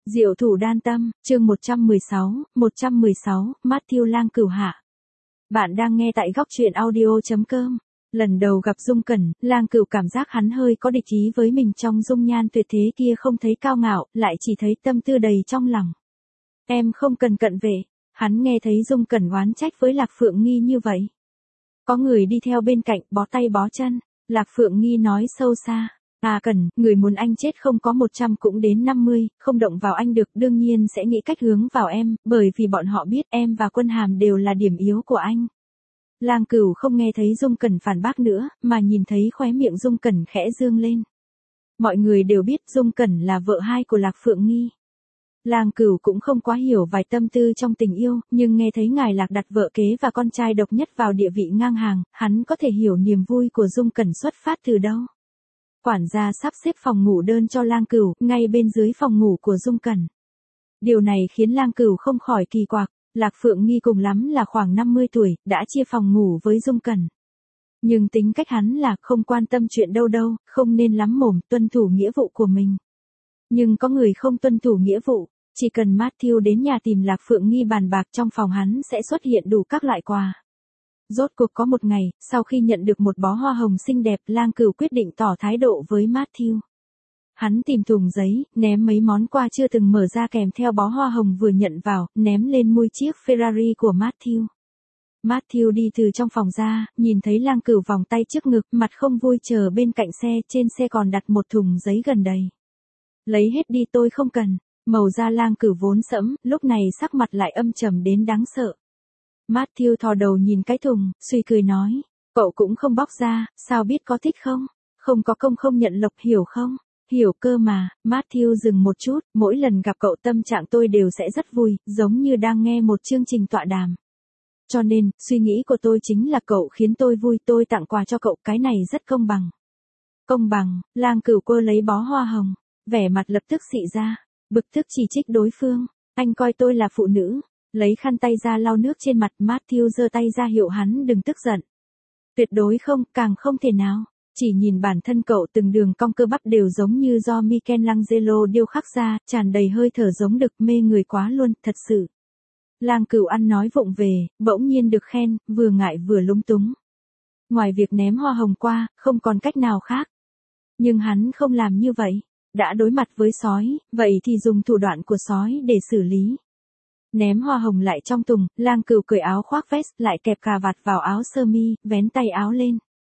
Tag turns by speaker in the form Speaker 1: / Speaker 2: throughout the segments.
Speaker 1: Diệu thủ đan tâm, chương 116, Matthew Lang Cửu hạ. Bạn đang nghe tại góc truyện audio.com. Lần đầu gặp Dung Cẩn, Lang Cửu cảm giác hắn hơi có địch ý với mình trong dung nhan tuyệt thế kia, không thấy cao ngạo, lại chỉ thấy tâm tư đầy trong lòng. Em không cần cận vệ. Hắn nghe thấy Dung Cẩn oán trách với Lạc Phượng Nghi như vậy. Có người đi theo bên cạnh, bó tay bó chân. Lạc Phượng Nghi nói sâu xa. À Cẩn, người muốn anh chết không có 100 cũng đến 50, không động vào anh được, đương nhiên sẽ nghĩ cách hướng vào em, bởi vì bọn họ biết em và Quân Hàm đều là điểm yếu của anh. Lang Cửu không nghe thấy Dung Cẩn phản bác nữa, mà nhìn thấy khóe miệng Dung Cẩn khẽ dương lên. Mọi người đều biết Dung Cẩn là vợ hai của Lạc Phượng Nghi. Lang Cửu cũng không quá hiểu vài tâm tư trong tình yêu, nhưng nghe thấy ngài Lạc đặt vợ kế và con trai độc nhất vào địa vị ngang hàng, hắn có thể hiểu niềm vui của Dung Cẩn xuất phát từ đâu. Quản gia sắp xếp phòng ngủ đơn cho Lang Cửu, ngay bên dưới phòng ngủ của Dung Cẩn. Điều này khiến Lang Cửu không khỏi kỳ quặc, Lạc Phượng Nghi cùng lắm là khoảng 50 tuổi, đã chia phòng ngủ với Dung Cẩn. Nhưng tính cách hắn là không quan tâm chuyện đâu, không nên lắm mồm, tuân thủ nghĩa vụ của mình. Nhưng có người không tuân thủ nghĩa vụ, chỉ cần Matthew đến nhà tìm Lạc Phượng Nghi bàn bạc, trong phòng hắn sẽ xuất hiện đủ các loại quà. Rốt cuộc có một ngày, sau khi nhận được một bó hoa hồng xinh đẹp, Lang Cửu quyết định tỏ thái độ với Matthew. Hắn tìm thùng giấy, ném mấy món quà chưa từng mở ra kèm theo bó hoa hồng vừa nhận vào, ném lên mui chiếc Ferrari của Matthew. Matthew đi từ trong phòng ra, nhìn thấy Lang Cửu vòng tay trước ngực, mặt không vui chờ bên cạnh xe, trên xe còn đặt một thùng giấy gần đầy. Lấy hết đi, tôi không cần. Màu da Lang Cửu vốn sẫm, lúc này sắc mặt lại âm trầm đến đáng sợ. Matthew thò đầu nhìn cái thùng, suy cười nói, cậu cũng không bóc ra, sao biết có thích không? Không có công không nhận lộc, hiểu không? Hiểu cơ mà. Matthew dừng một chút, mỗi lần gặp cậu tâm trạng tôi đều sẽ rất vui, giống như đang nghe một chương trình tọa đàm. Cho nên, suy nghĩ của tôi chính là cậu khiến tôi vui, tôi tặng quà cho cậu, cái này rất công bằng. Công bằng? Lang Cửu quơ lấy bó hoa hồng, vẻ mặt lập tức xị ra, bực tức chỉ trích đối phương, anh coi tôi là phụ nữ. Lấy khăn tay ra lau nước trên mặt, Matthew giơ tay ra hiệu hắn đừng tức giận. Tuyệt đối không, càng không thể nào. Chỉ nhìn bản thân cậu, từng đường cong cơ bắp đều giống như do Michelangelo điêu khắc ra, tràn đầy hơi thở giống đực, mê người quá luôn, thật sự. Lang Cửu ăn nói vụng về, bỗng nhiên được khen, vừa ngại vừa lúng túng. Ngoài việc ném hoa hồng qua, không còn cách nào khác. Nhưng hắn không làm như vậy. Đã đối mặt với sói, vậy thì dùng thủ đoạn của sói để xử lý. Ném hoa hồng lại trong thùng, Lang Cửu cởi áo khoác vest, lại kẹp cà vạt vào áo sơ mi, vén tay áo lên.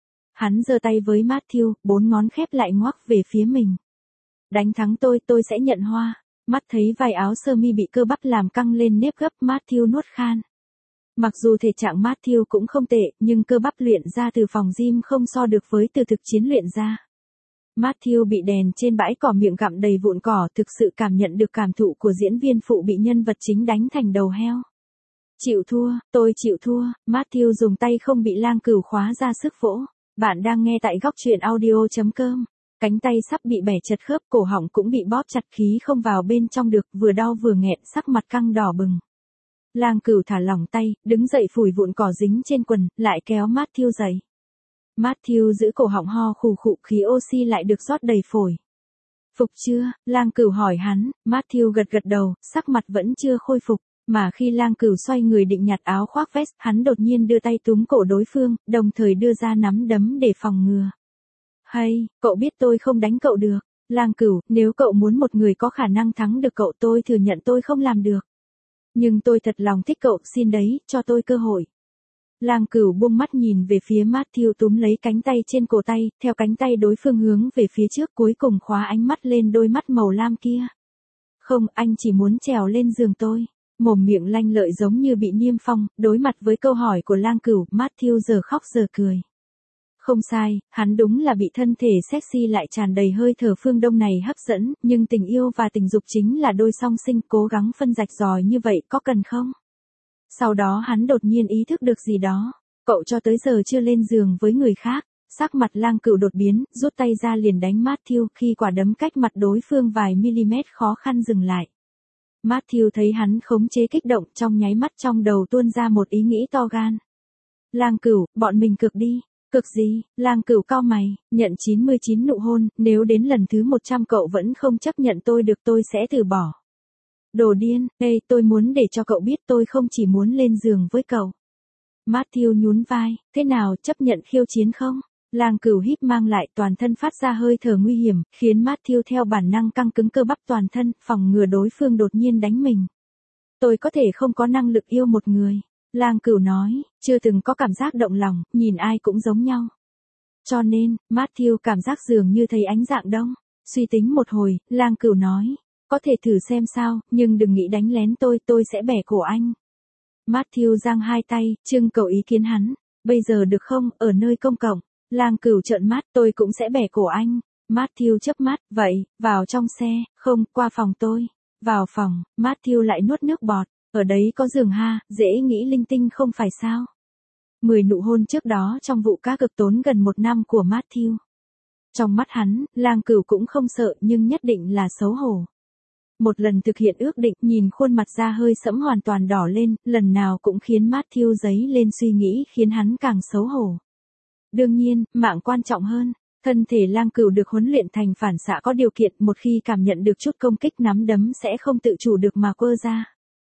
Speaker 1: Hắn giơ tay với Matthew, 4 ngón khép lại ngoắc về phía mình. Đánh thắng tôi sẽ nhận hoa. Mắt thấy vai áo sơ mi bị cơ bắp làm căng lên nếp gấp, Matthew nuốt khan. Mặc dù thể trạng Matthew cũng không tệ, nhưng cơ bắp luyện ra từ phòng gym không so được với từ thực chiến luyện ra. Matthew bị đèn trên bãi cỏ miệng gặm đầy vụn cỏ, thực sự cảm nhận được cảm thụ của diễn viên phụ bị nhân vật chính đánh thành đầu heo. Chịu thua, tôi chịu thua. Matthew dùng tay không bị Lang Cửu khóa ra sức vỗ. Bạn đang nghe tại góc truyện audio.com. Cánh tay sắp bị bẻ chật khớp, cổ họng cũng bị bóp chặt, khí không vào bên trong được, vừa đau vừa nghẹn, sắc mặt căng đỏ bừng. Lang Cửu thả lỏng tay, đứng dậy phủi vụn cỏ dính trên quần, lại kéo Matthew dậy. Matthew giữ cổ họng ho khù khụ, khí oxy lại được rót đầy phổi. Phục chưa? Lang Cửu hỏi hắn. Matthew gật gật đầu, sắc mặt vẫn chưa khôi phục. Mà khi Lang Cửu xoay người định nhặt áo khoác vest, hắn đột nhiên đưa tay túm cổ đối phương, đồng thời đưa ra nắm đấm để phòng ngừa. Hay, cậu biết tôi không đánh cậu được. Lang Cửu, nếu cậu muốn một người có khả năng thắng được cậu, tôi thừa nhận tôi không làm được. Nhưng tôi thật lòng thích cậu, xin đấy, cho tôi cơ hội. Lang Cửu buông mắt nhìn về phía Matthew, túm lấy cánh tay trên cổ tay, theo cánh tay đối phương hướng về phía trước, cuối cùng khóa ánh mắt lên đôi mắt màu lam kia. Không, anh chỉ muốn trèo lên giường tôi. Mồm miệng lanh lợi giống như bị niêm phong, đối mặt với câu hỏi của Lang Cửu, Matthew giờ khóc giờ cười. Không sai, hắn đúng là bị thân thể sexy lại tràn đầy hơi thở phương Đông này hấp dẫn, nhưng tình yêu và tình dục chính là đôi song sinh, cố gắng phân rạch ròi như vậy có cần không? Sau đó hắn đột nhiên ý thức được gì đó. Cậu cho tới giờ chưa lên giường với người khác. Sắc mặt Lang Cửu đột biến, rút tay ra liền đánh Matthew, khi quả đấm cách mặt đối phương vài mm khó khăn dừng lại. Matthew thấy hắn khống chế kích động, trong nháy mắt trong đầu tuôn ra một ý nghĩ to gan. Lang Cửu, bọn mình cược đi. Cực gì? Lang Cửu cau mày, nhận 99 nụ hôn, nếu đến lần thứ 100 cậu vẫn không chấp nhận tôi được, tôi sẽ từ bỏ. Đồ điên, ê, tôi muốn để cho cậu biết tôi không chỉ muốn lên giường với cậu. Matthew nhún vai, thế nào, chấp nhận khiêu chiến không? Lang Cửu hít mang lại, toàn thân phát ra hơi thở nguy hiểm, khiến Matthew theo bản năng căng cứng cơ bắp toàn thân, phòng ngừa đối phương đột nhiên đánh mình. Tôi có thể không có năng lực yêu một người. Lang Cửu nói, chưa từng có cảm giác động lòng, nhìn ai cũng giống nhau. Cho nên, Matthew cảm giác dường như thấy ánh dạng đông. Suy tính một hồi, Lang Cửu nói, có thể thử xem sao, nhưng đừng nghĩ đánh lén tôi sẽ bẻ cổ anh. Matthew giang hai tay, trưng cầu ý kiến hắn. Bây giờ được không, ở nơi công cộng. Lang Cửu trợn mắt, tôi cũng sẽ bẻ cổ anh. Matthew chớp mắt, vậy, vào trong xe, không, qua phòng tôi. Vào phòng, Matthew lại nuốt nước bọt. Ở đấy có giường ha, dễ nghĩ linh tinh không phải sao. 10 nụ hôn trước đó trong vụ cá cược tốn gần 1 năm của Matthew. Trong mắt hắn, Lang Cửu cũng không sợ nhưng nhất định là xấu hổ. Một lần thực hiện ước định, nhìn khuôn mặt da hơi sẫm hoàn toàn đỏ lên, lần nào cũng khiến Matthew dấy lên suy nghĩ khiến hắn càng xấu hổ. Đương nhiên, mạng quan trọng hơn. Thân thể Lang Cửu được huấn luyện thành phản xạ có điều kiện, một khi cảm nhận được chút công kích nắm đấm sẽ không tự chủ được mà quơ ra.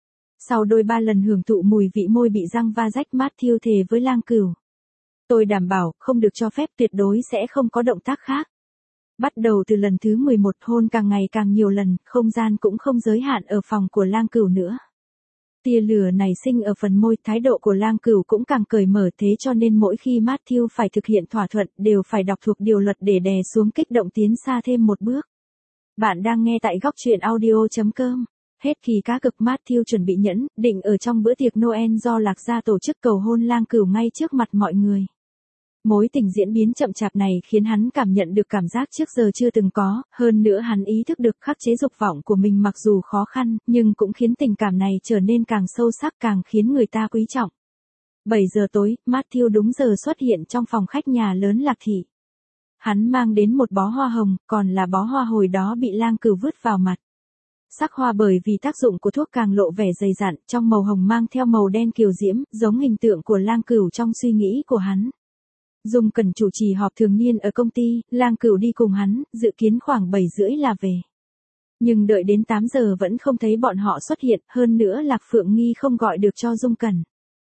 Speaker 1: Sau đôi 3 lần hưởng thụ mùi vị môi bị răng va rách, Matthew thề với Lang Cửu. Tôi đảm bảo, không được cho phép, tuyệt đối sẽ không có động tác khác. Bắt đầu từ lần thứ 11, hôn càng ngày càng nhiều lần, không gian cũng không giới hạn ở phòng của Lang Cửu nữa. Tia lửa nảy sinh ở phần môi, thái độ của Lang Cửu cũng càng cởi mở, thế cho nên mỗi khi Matthew phải thực hiện thỏa thuận, đều phải đọc thuộc điều luật để đè xuống kích động tiến xa thêm một bước. Bạn đang nghe tại góc truyện audio.com. Hết kỳ cá cược, Matthew chuẩn bị nhẫn, định ở trong bữa tiệc Noel do Lạc gia tổ chức cầu hôn Lang Cửu ngay trước mặt mọi người. Mối tình diễn biến chậm chạp này khiến hắn cảm nhận được cảm giác trước giờ chưa từng có, hơn nữa hắn ý thức được khắc chế dục vọng của mình mặc dù khó khăn, nhưng cũng khiến tình cảm này trở nên càng sâu sắc, càng khiến người ta quý trọng. 7 giờ tối, Matthew đúng giờ xuất hiện trong phòng khách nhà lớn Lạc thị. Hắn mang đến một bó hoa hồng, còn là bó hoa hồi đó bị Lang Cửu vứt vào mặt. Sắc hoa bởi vì tác dụng của thuốc càng lộ vẻ dày dặn, trong màu hồng mang theo màu đen kiều diễm, giống hình tượng của Lang Cửu trong suy nghĩ của hắn. Dung Cẩn chủ trì họp thường niên ở công ty, Lang Cửu đi cùng hắn, dự kiến khoảng 7 rưỡi là về. Nhưng đợi đến 8 giờ vẫn không thấy bọn họ xuất hiện, hơn nữa Lạc Phượng Nghi không gọi được cho Dung Cẩn.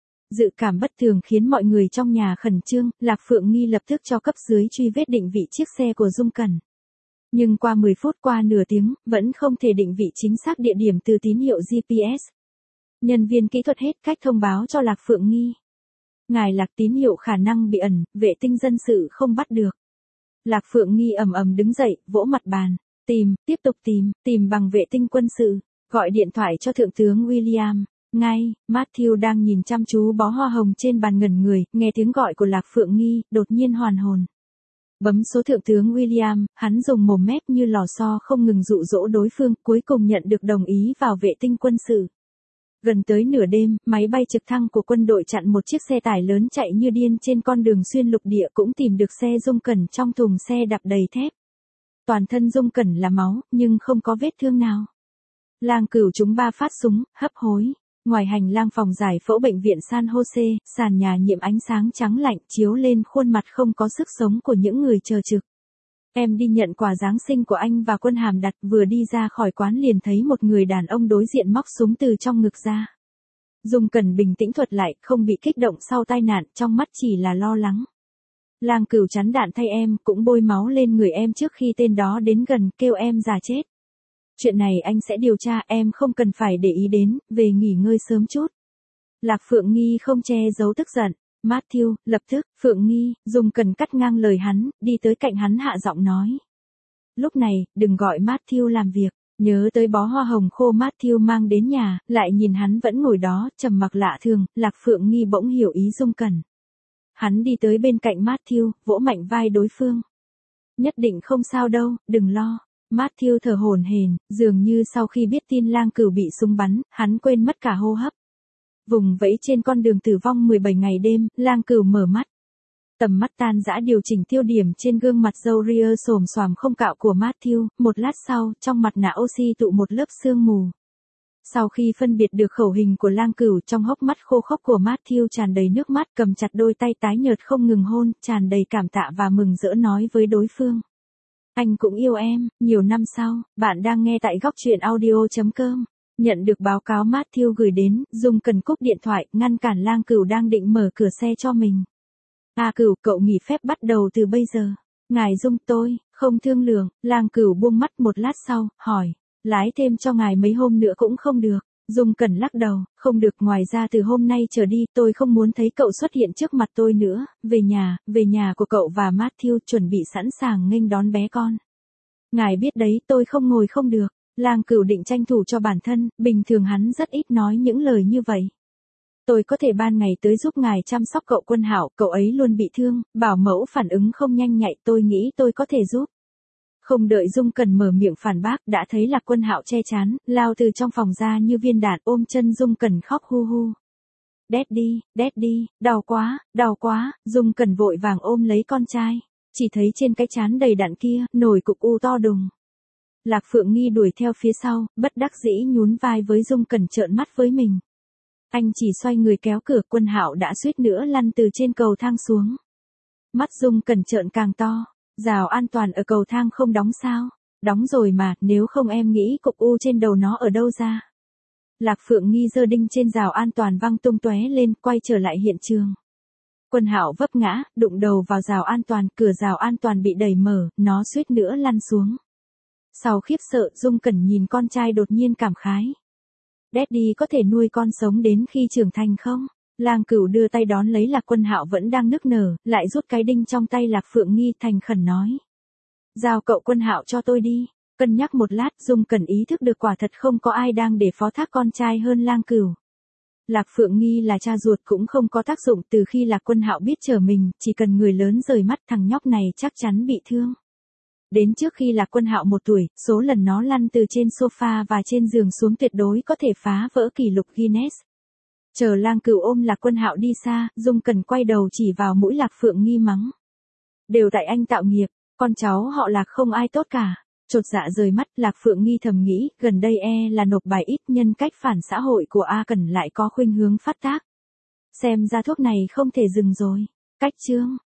Speaker 1: Dự cảm bất thường khiến mọi người trong nhà khẩn trương, Lạc Phượng Nghi lập tức cho cấp dưới truy vết định vị chiếc xe của Dung Cẩn. Nhưng qua 10 phút, qua nửa tiếng, vẫn không thể định vị chính xác địa điểm từ tín hiệu GPS. Nhân viên kỹ thuật hết cách thông báo cho Lạc Phượng Nghi. Ngài Lạc, tín hiệu khả năng bị ẩn, vệ tinh dân sự không bắt được. Lạc Phượng Nghi ầm ầm đứng dậy, vỗ mặt bàn. Tiếp tục tìm bằng vệ tinh quân sự. Gọi điện thoại cho Thượng tướng William. Ngay, Matthew đang nhìn chăm chú bó hoa hồng trên bàn ngẩn người, nghe tiếng gọi của Lạc Phượng Nghi, đột nhiên hoàn hồn. Bấm số Thượng tướng William, hắn dùng mồm mép như lò xo không ngừng dụ dỗ đối phương, cuối cùng nhận được đồng ý vào vệ tinh quân sự. Gần tới nửa đêm, máy bay trực thăng của quân đội chặn một chiếc xe tải lớn chạy như điên trên con đường xuyên lục địa, cũng tìm được xe Dung Cẩn trong thùng xe đạp đầy thép. Toàn thân Dung Cẩn là máu, nhưng không có vết thương nào. Lang Cửu trúng 3 phát súng, hấp hối. Ngoài hành lang phòng giải phẫu bệnh viện San Jose, sàn nhà nhiễm ánh sáng trắng lạnh chiếu lên khuôn mặt không có sức sống của những người chờ trực. Em đi nhận quà Giáng sinh của anh và Quân Hàm đặt, vừa đi ra khỏi quán liền thấy một người đàn ông đối diện móc súng từ trong ngực ra. Dung Cẩn bình tĩnh thuật lại, không bị kích động sau tai nạn, trong mắt chỉ là lo lắng. Lang Cửu chắn đạn thay em, cũng bôi máu lên người em trước khi tên đó đến gần, kêu em già chết. Chuyện này anh sẽ điều tra, em không cần phải để ý đến, về nghỉ ngơi sớm chút. Lạc Phượng Nghi không che giấu tức giận. Matthew, lập tức, Phượng Nghi, Dung Cẩn cắt ngang lời hắn, đi tới cạnh hắn hạ giọng nói. Lúc này, đừng gọi Matthew làm việc, nhớ tới bó hoa hồng khô Matthew mang đến nhà, lại nhìn hắn vẫn ngồi đó, trầm mặc lạ thường, Lạc Phượng Nghi bỗng hiểu ý Dung Cẩn. Hắn đi tới bên cạnh Matthew, vỗ mạnh vai đối phương. Nhất định không sao đâu, đừng lo. Matthew thở hổn hển, dường như sau khi biết tin Lang Cửu bị súng bắn, hắn quên mất cả hô hấp. Vùng vẫy trên con đường tử vong 17 ngày đêm, Lang Cửu mở mắt. Tầm mắt tan dã điều chỉnh tiêu điểm trên gương mặt râu ria xồm xoàm không cạo của Matthew, một lát sau, trong mặt nạ oxy tụ một lớp sương mù. Sau khi phân biệt được khẩu hình của Lang Cửu, trong hốc mắt khô khốc của Matthew tràn đầy nước mắt, cầm chặt đôi tay tái nhợt không ngừng hôn, tràn đầy cảm tạ và mừng rỡ nói với đối phương. Anh cũng yêu em, nhiều năm sau, bạn đang nghe tại góc truyện audio.com. Nhận được báo cáo Matthew gửi đến, Dung Cẩn cúp điện thoại, ngăn cản Lang Cửu đang định mở cửa xe cho mình. Cửu, cậu nghỉ phép bắt đầu từ bây giờ. Ngài Dung tôi, không thương lượng, Lang Cửu buông mắt một lát sau, hỏi, lái thêm cho ngài mấy hôm nữa cũng không được. Dung Cẩn lắc đầu, không được, ngoài ra từ hôm nay trở đi tôi không muốn thấy cậu xuất hiện trước mặt tôi nữa, về nhà của cậu và Matthew chuẩn bị sẵn sàng nghênh đón bé con. Ngài biết đấy, tôi không ngồi không được. Lang Cửu định tranh thủ cho bản thân, bình thường hắn rất ít nói những lời như vậy. Tôi có thể ban ngày tới giúp ngài chăm sóc cậu Quân Hạo, cậu ấy luôn bị thương, bảo mẫu phản ứng không nhanh nhạy, tôi nghĩ tôi có thể giúp. Không đợi Dung Cẩn mở miệng phản bác, đã thấy Lạc Quân Hạo che chán, lao từ trong phòng ra như viên đạn, ôm chân Dung Cẩn khóc hu hu. Daddy, đau quá, Dung Cẩn vội vàng ôm lấy con trai. Chỉ thấy trên cái trán đầy đạn kia, nổi cục u to đùng. Lạc Phượng Nghi đuổi theo phía sau, bất đắc dĩ nhún vai với Dung Cẩn, trợn mắt với mình. Anh chỉ xoay người kéo cửa, Quân Hạo đã suýt nữa lăn từ trên cầu thang xuống. Mắt Dung Cẩn trợn càng to. Rào an toàn ở cầu thang không đóng sao? Đóng rồi mà, nếu không em nghĩ cục u trên đầu nó ở đâu ra? Lạc Phượng Nghi giơ đinh trên rào an toàn văng tung tóe lên, quay trở lại hiện trường. Quân Hạo vấp ngã, đụng đầu vào rào an toàn, cửa rào an toàn bị đẩy mở, nó suýt nữa lăn xuống. Sau khiếp sợ, Dung Cẩn nhìn con trai đột nhiên cảm khái. Daddy có thể nuôi con sống đến khi trưởng thành không? Lang Cửu đưa tay đón lấy Lạc Quân Hạo vẫn đang nức nở, lại rút cái đinh trong tay Lạc Phượng Nghi, thành khẩn nói. Giao cậu Quân Hạo cho tôi đi. Cân nhắc một lát, Dung Cẩn ý thức được quả thật không có ai đang để phó thác con trai hơn Lang Cửu. Lạc Phượng Nghi là cha ruột cũng không có tác dụng, từ khi Lạc Quân Hạo biết trở mình, chỉ cần người lớn rời mắt thằng nhóc này chắc chắn bị thương. Đến trước khi Lạc Quân Hạo 1 tuổi, số lần nó lăn từ trên sofa và trên giường xuống tuyệt đối có thể phá vỡ kỷ lục Guinness. Chờ Lang Cửu ôm Lạc Quân Hạo đi xa, Dung Cẩn quay đầu chỉ vào mũi Lạc Phượng Nghi mắng. Đều tại anh tạo nghiệp, con cháu họ Lạc không ai tốt cả. Chột dạ rời mắt, Lạc Phượng Nghi thầm nghĩ, gần đây là nộp bài ít, nhân cách phản xã hội của A Cẩn lại có khuynh hướng phát tác. Xem ra thuốc này không thể dừng rồi. Cách chương